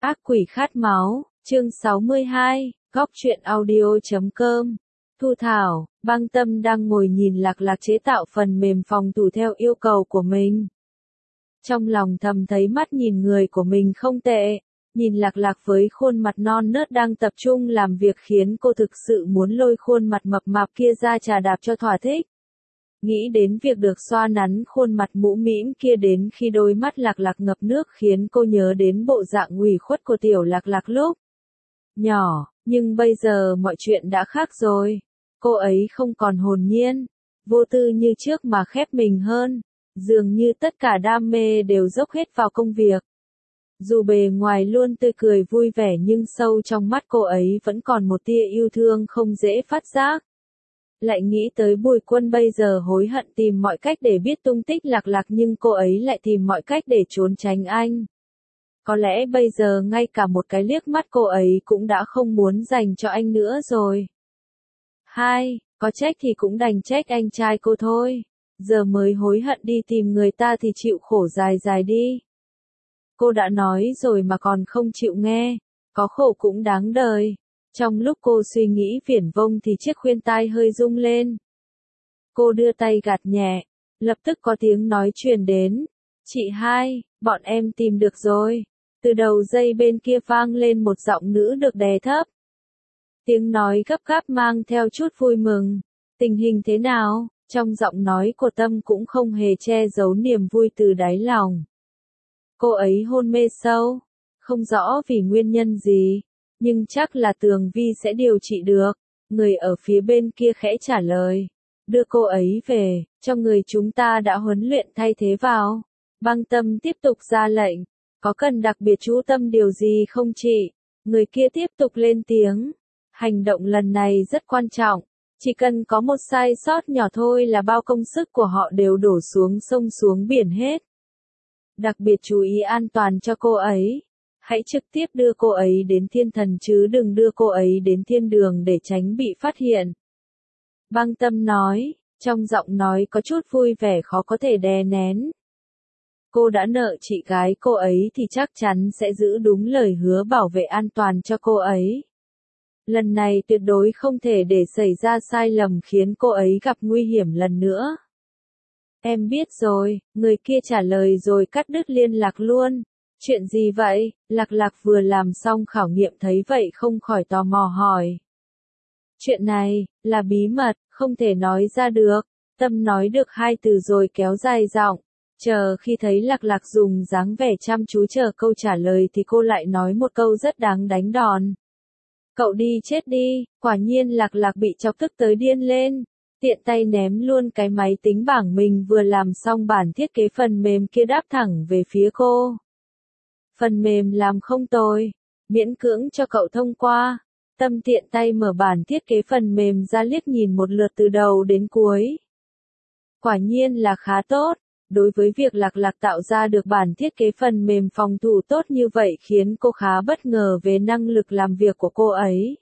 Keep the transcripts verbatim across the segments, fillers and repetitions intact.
Ác quỷ khát máu, chương sáu mươi hai, góc truyện audio chấm com. Thu Thảo, Băng Tâm đang ngồi nhìn Lạc Lạc chế tạo phần mềm phòng thủ theo yêu cầu của mình. Trong lòng thầm thấy mắt nhìn người của mình không tệ, nhìn Lạc Lạc với khuôn mặt non nớt đang tập trung làm việc khiến cô thực sự muốn lôi khuôn mặt mập mạp kia ra trà đạp cho thỏa thích. Nghĩ đến việc được xoa nắn khuôn mặt mũ mĩm kia đến khi đôi mắt Lạc Lạc ngập nước khiến cô nhớ đến bộ dạng ủy khuất của tiểu Lạc Lạc lúc nhỏ, nhưng bây giờ mọi chuyện đã khác rồi. Cô ấy không còn hồn nhiên, vô tư như trước mà khép mình hơn, dường như tất cả đam mê đều dốc hết vào công việc. Dù bề ngoài luôn tươi cười vui vẻ nhưng sâu trong mắt cô ấy vẫn còn một tia yêu thương không dễ phát giác. Lại nghĩ tới Bùi Quân bây giờ hối hận tìm mọi cách để biết tung tích Lạc Lạc nhưng cô ấy lại tìm mọi cách để trốn tránh anh. Có lẽ bây giờ ngay cả một cái liếc mắt cô ấy cũng đã không muốn dành cho anh nữa rồi. Hai, có trách thì cũng đành trách anh trai cô thôi. Giờ mới hối hận đi tìm người ta thì chịu khổ dài dài đi. Cô đã nói rồi mà còn không chịu nghe, có khổ cũng đáng đời. Trong lúc cô suy nghĩ viển vông thì chiếc khuyên tai hơi rung lên. Cô đưa tay gạt nhẹ, lập tức có tiếng nói truyền đến. Chị hai, bọn em tìm được rồi. Từ đầu dây bên kia vang lên một giọng nữ được đè thấp. Tiếng nói gấp gáp mang theo chút vui mừng. Tình hình thế nào? Trong giọng nói của Tâm cũng không hề che giấu niềm vui từ đáy lòng. Cô ấy hôn mê sâu, không rõ vì nguyên nhân gì, nhưng chắc là Tường Vi sẽ điều trị được. Người ở phía bên kia khẽ trả lời. Đưa cô ấy về, cho người chúng ta đã huấn luyện thay thế vào. Băng Tâm tiếp tục ra lệnh. Có cần đặc biệt chú tâm điều gì không chị? Người kia tiếp tục lên tiếng. Hành động lần này rất quan trọng. Chỉ cần có một sai sót nhỏ thôi là bao công sức của họ đều đổ xuống sông xuống biển hết. Đặc biệt chú ý an toàn cho cô ấy. Hãy trực tiếp đưa cô ấy đến thiên thần chứ đừng đưa cô ấy đến thiên đường để tránh bị phát hiện. Băng Tâm nói, trong giọng nói có chút vui vẻ khó có thể đè nén. Cô đã nợ chị gái cô ấy thì chắc chắn sẽ giữ đúng lời hứa bảo vệ an toàn cho cô ấy. Lần này tuyệt đối không thể để xảy ra sai lầm khiến cô ấy gặp nguy hiểm lần nữa. Em biết rồi, người kia trả lời rồi cắt đứt liên lạc luôn. Chuyện gì vậy? Lạc Lạc vừa làm xong khảo nghiệm thấy vậy không khỏi tò mò hỏi. Chuyện này, là bí mật, không thể nói ra được. Tâm nói được hai từ rồi kéo dài giọng. Chờ khi thấy Lạc Lạc dùng dáng vẻ chăm chú chờ câu trả lời thì cô lại nói một câu rất đáng đánh đòn. Cậu đi chết đi, quả nhiên Lạc Lạc bị chọc tức tới điên lên. Tiện tay ném luôn cái máy tính bảng mình vừa làm xong bản thiết kế phần mềm kia đáp thẳng về phía cô. Phần mềm làm không tồi, miễn cưỡng cho cậu thông qua. Tâm tiện tay mở bản thiết kế phần mềm ra liếc nhìn một lượt từ đầu đến cuối. Quả nhiên là khá tốt, đối với việc Lạc Lạc tạo ra được bản thiết kế phần mềm phòng thủ tốt như vậy khiến cô khá bất ngờ về năng lực làm việc của cô ấy.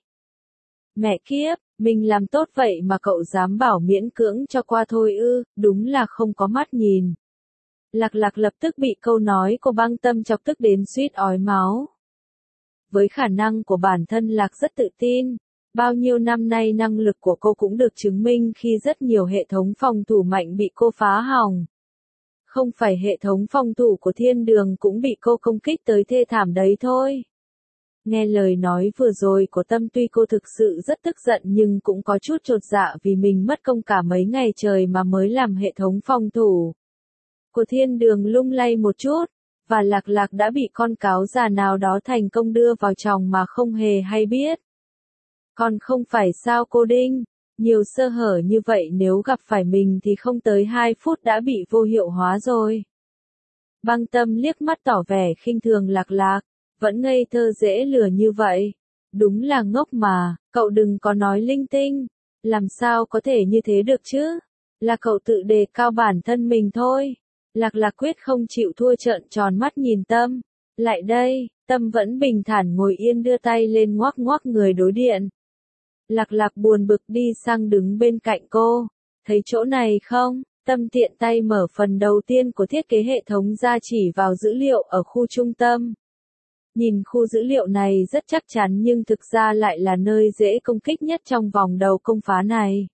Mẹ kiếp, mình làm tốt vậy mà cậu dám bảo miễn cưỡng cho qua thôi ư, đúng là không có mắt nhìn. Lạc Lạc lập tức bị câu nói của Băng Tâm chọc tức đến suýt ói máu. Với khả năng của bản thân Lạc rất tự tin, bao nhiêu năm nay năng lực của cô cũng được chứng minh khi rất nhiều hệ thống phòng thủ mạnh bị cô phá hỏng. Không phải hệ thống phòng thủ của thiên đường cũng bị cô công kích tới thê thảm đấy thôi. Nghe lời nói vừa rồi của Tâm tuy cô thực sự rất tức giận nhưng cũng có chút chột dạ vì mình mất công cả mấy ngày trời mà mới làm hệ thống phòng thủ của thiên đường lung lay một chút, và Lạc Lạc đã bị con cáo già nào đó thành công đưa vào chòng mà không hề hay biết. Còn không phải sao cô Đinh, nhiều sơ hở như vậy nếu gặp phải mình thì không tới hai phút đã bị vô hiệu hóa rồi. Băng Tâm liếc mắt tỏ vẻ khinh thường Lạc Lạc, vẫn ngây thơ dễ lừa như vậy. Đúng là ngốc mà, cậu đừng có nói linh tinh, làm sao có thể như thế được chứ, là cậu tự đề cao bản thân mình thôi. Lạc Lạc quyết không chịu thua trợn tròn mắt nhìn Tâm. Lại đây, Tâm vẫn bình thản ngồi yên đưa tay lên ngoắc ngoắc người đối điện. Lạc Lạc buồn bực đi sang đứng bên cạnh cô. Thấy chỗ này không? Tâm tiện tay mở phần đầu tiên của thiết kế hệ thống ra chỉ vào dữ liệu ở khu trung tâm. Nhìn khu dữ liệu này rất chắc chắn nhưng thực ra lại là nơi dễ công kích nhất trong vòng đầu công phá này.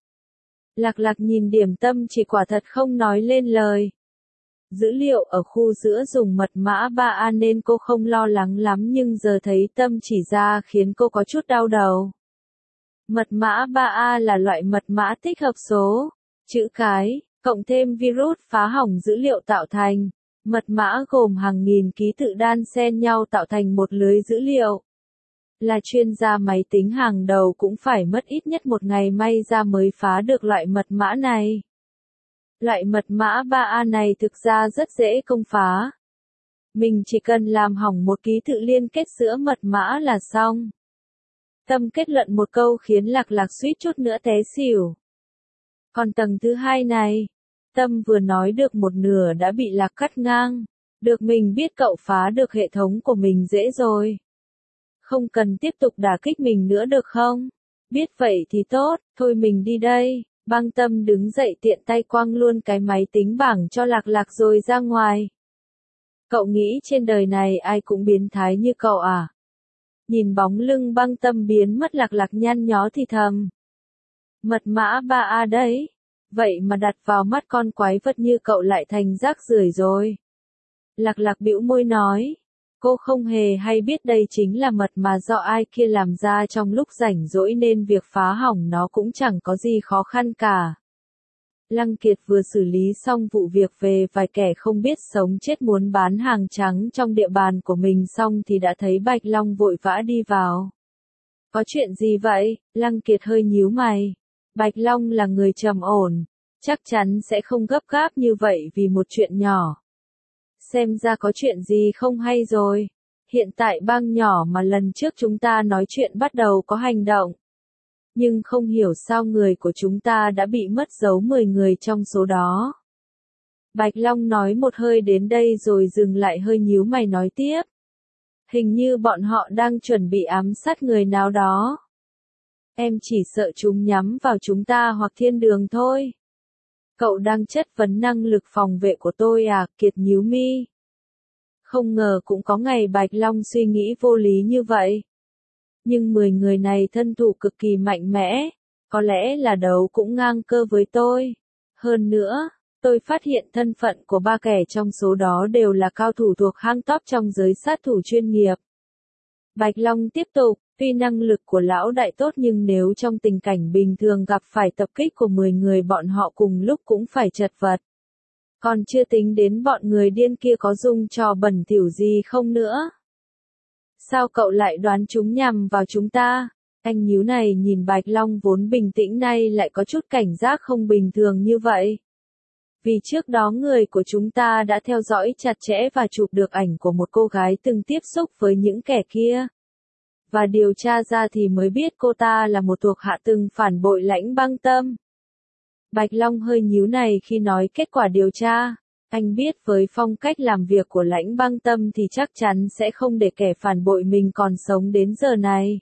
Lạc Lạc nhìn điểm tâm chỉ quả thật không nói lên lời. Dữ liệu ở khu giữa dùng mật mã ba A nên cô không lo lắng lắm nhưng giờ thấy tâm chỉ ra khiến cô có chút đau đầu. Mật mã ba A là loại mật mã tích hợp số, chữ cái, cộng thêm virus phá hỏng dữ liệu tạo thành. Mật mã gồm hàng nghìn ký tự đan xen nhau tạo thành một lưới dữ liệu. Là chuyên gia máy tính hàng đầu cũng phải mất ít nhất một ngày may ra mới phá được loại mật mã này. Loại mật mã ba A này thực ra rất dễ công phá. Mình chỉ cần làm hỏng một ký tự liên kết giữa mật mã là xong. Tâm kết luận một câu khiến Lạc Lạc suýt chút nữa té xỉu. Còn tầng thứ hai này, Tâm vừa nói được một nửa đã bị Lạc cắt ngang. Được mình biết cậu phá được hệ thống của mình dễ rồi. Không cần tiếp tục đả kích mình nữa được không? Biết vậy thì tốt, thôi mình đi đây. Băng Tâm đứng dậy tiện tay quăng luôn cái máy tính bảng cho Lạc Lạc rồi ra ngoài. Cậu nghĩ trên đời này ai cũng biến thái như cậu à? Nhìn bóng lưng Băng Tâm biến mất, Lạc Lạc nhăn nhó thì thầm. Mật mã ba A đấy. Vậy mà đặt vào mắt con quái vật như cậu lại thành rác rưởi rồi. Lạc Lạc bĩu môi nói. Cô không hề hay biết đây chính là mật mà do ai kia làm ra trong lúc rảnh rỗi nên việc phá hỏng nó cũng chẳng có gì khó khăn cả. Lăng Kiệt vừa xử lý xong vụ việc về vài kẻ không biết sống chết muốn bán hàng trắng trong địa bàn của mình xong thì đã thấy Bạch Long vội vã đi vào. Có chuyện gì vậy? Lăng Kiệt hơi nhíu mày. Bạch Long là người trầm ổn, chắc chắn sẽ không gấp gáp như vậy vì một chuyện nhỏ. Xem ra có chuyện gì không hay rồi. Hiện tại bang nhỏ mà lần trước chúng ta nói chuyện bắt đầu có hành động. Nhưng không hiểu sao người của chúng ta đã bị mất dấu mười người trong số đó. Bạch Long nói một hơi đến đây rồi dừng lại hơi nhíu mày nói tiếp. Hình như bọn họ đang chuẩn bị ám sát người nào đó. Em chỉ sợ chúng nhắm vào chúng ta hoặc thiên đường thôi. Cậu đang chất vấn năng lực phòng vệ của tôi à? Kiệt nhíu mi. Không ngờ cũng có ngày Bạch Long suy nghĩ vô lý như vậy. Nhưng mười người này thân thủ cực kỳ mạnh mẽ, có lẽ là đấu cũng ngang cơ với tôi. Hơn nữa, tôi phát hiện thân phận của ba kẻ trong số đó đều là cao thủ thuộc hang top trong giới sát thủ chuyên nghiệp. Bạch Long tiếp tục, tuy năng lực của lão đại tốt nhưng nếu trong tình cảnh bình thường gặp phải tập kích của mười người bọn họ cùng lúc cũng phải chật vật. Còn chưa tính đến bọn người điên kia có dung trò bẩn thỉu gì không nữa. Sao cậu lại đoán chúng nhằm vào chúng ta? Anh nhíu này nhìn Bạch Long vốn bình tĩnh nay lại có chút cảnh giác không bình thường như vậy. Vì trước đó người của chúng ta đã theo dõi chặt chẽ và chụp được ảnh của một cô gái từng tiếp xúc với những kẻ kia. Và điều tra ra thì mới biết cô ta là một thuộc hạ từng phản bội Lãnh Băng Tâm. Bạch Long hơi nhíu này khi nói kết quả điều tra. Anh biết với phong cách làm việc của Lãnh Băng Tâm thì chắc chắn sẽ không để kẻ phản bội mình còn sống đến giờ này.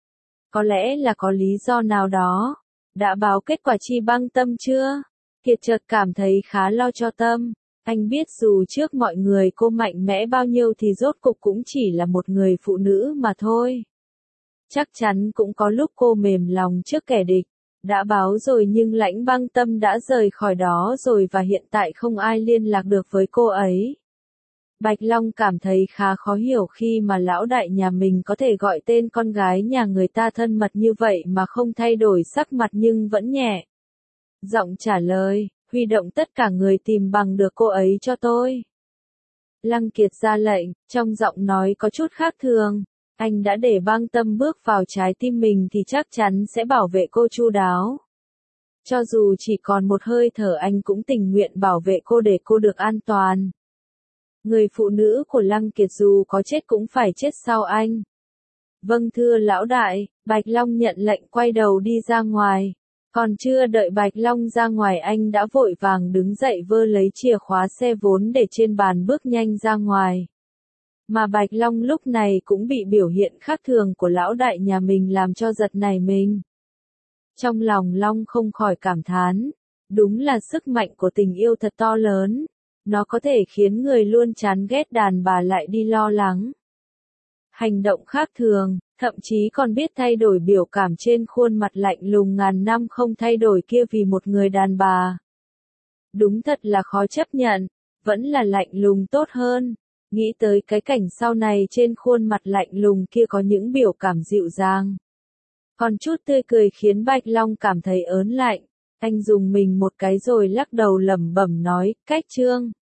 Có lẽ là có lý do nào đó. Đã báo kết quả chi Băng Tâm chưa? Kiệt chợt cảm thấy khá lo cho Tâm. Anh biết dù trước mọi người cô mạnh mẽ bao nhiêu thì rốt cục cũng chỉ là một người phụ nữ mà thôi. Chắc chắn cũng có lúc cô mềm lòng trước kẻ địch. Đã báo rồi nhưng Lãnh Băng Tâm đã rời khỏi đó rồi và hiện tại không ai liên lạc được với cô ấy. Bạch Long cảm thấy khá khó hiểu khi mà lão đại nhà mình có thể gọi tên con gái nhà người ta thân mật như vậy mà không thay đổi sắc mặt nhưng vẫn nhẹ giọng trả lời, huy động tất cả người tìm bằng được cô ấy cho tôi. Lăng Kiệt ra lệnh, trong giọng nói có chút khác thường. Anh đã để Băng Tâm bước vào trái tim mình thì chắc chắn sẽ bảo vệ cô chu đáo. Cho dù chỉ còn một hơi thở anh cũng tình nguyện bảo vệ cô để cô được an toàn. Người phụ nữ của Lăng Kiệt dù có chết cũng phải chết sau anh. Vâng thưa lão đại, Bạch Long nhận lệnh quay đầu đi ra ngoài. Còn chưa đợi Bạch Long ra ngoài anh đã vội vàng đứng dậy vơ lấy chìa khóa xe vốn để trên bàn bước nhanh ra ngoài. Mà Bạch Long lúc này cũng bị biểu hiện khác thường của lão đại nhà mình làm cho giật nảy mình. Trong lòng Long không khỏi cảm thán, đúng là sức mạnh của tình yêu thật to lớn, nó có thể khiến người luôn chán ghét đàn bà lại đi lo lắng. hành động khác thường, thậm chí còn biết thay đổi biểu cảm trên khuôn mặt lạnh lùng ngàn năm không thay đổi kia vì một người đàn bà. Đúng thật là khó chấp nhận, vẫn là lạnh lùng tốt hơn. Nghĩ tới cái cảnh sau này trên khuôn mặt lạnh lùng kia có những biểu cảm dịu dàng. Còn chút tươi cười khiến Bạch Long cảm thấy ớn lạnh. Anh dùng mình một cái rồi lắc đầu lẩm bẩm nói, cách Trương.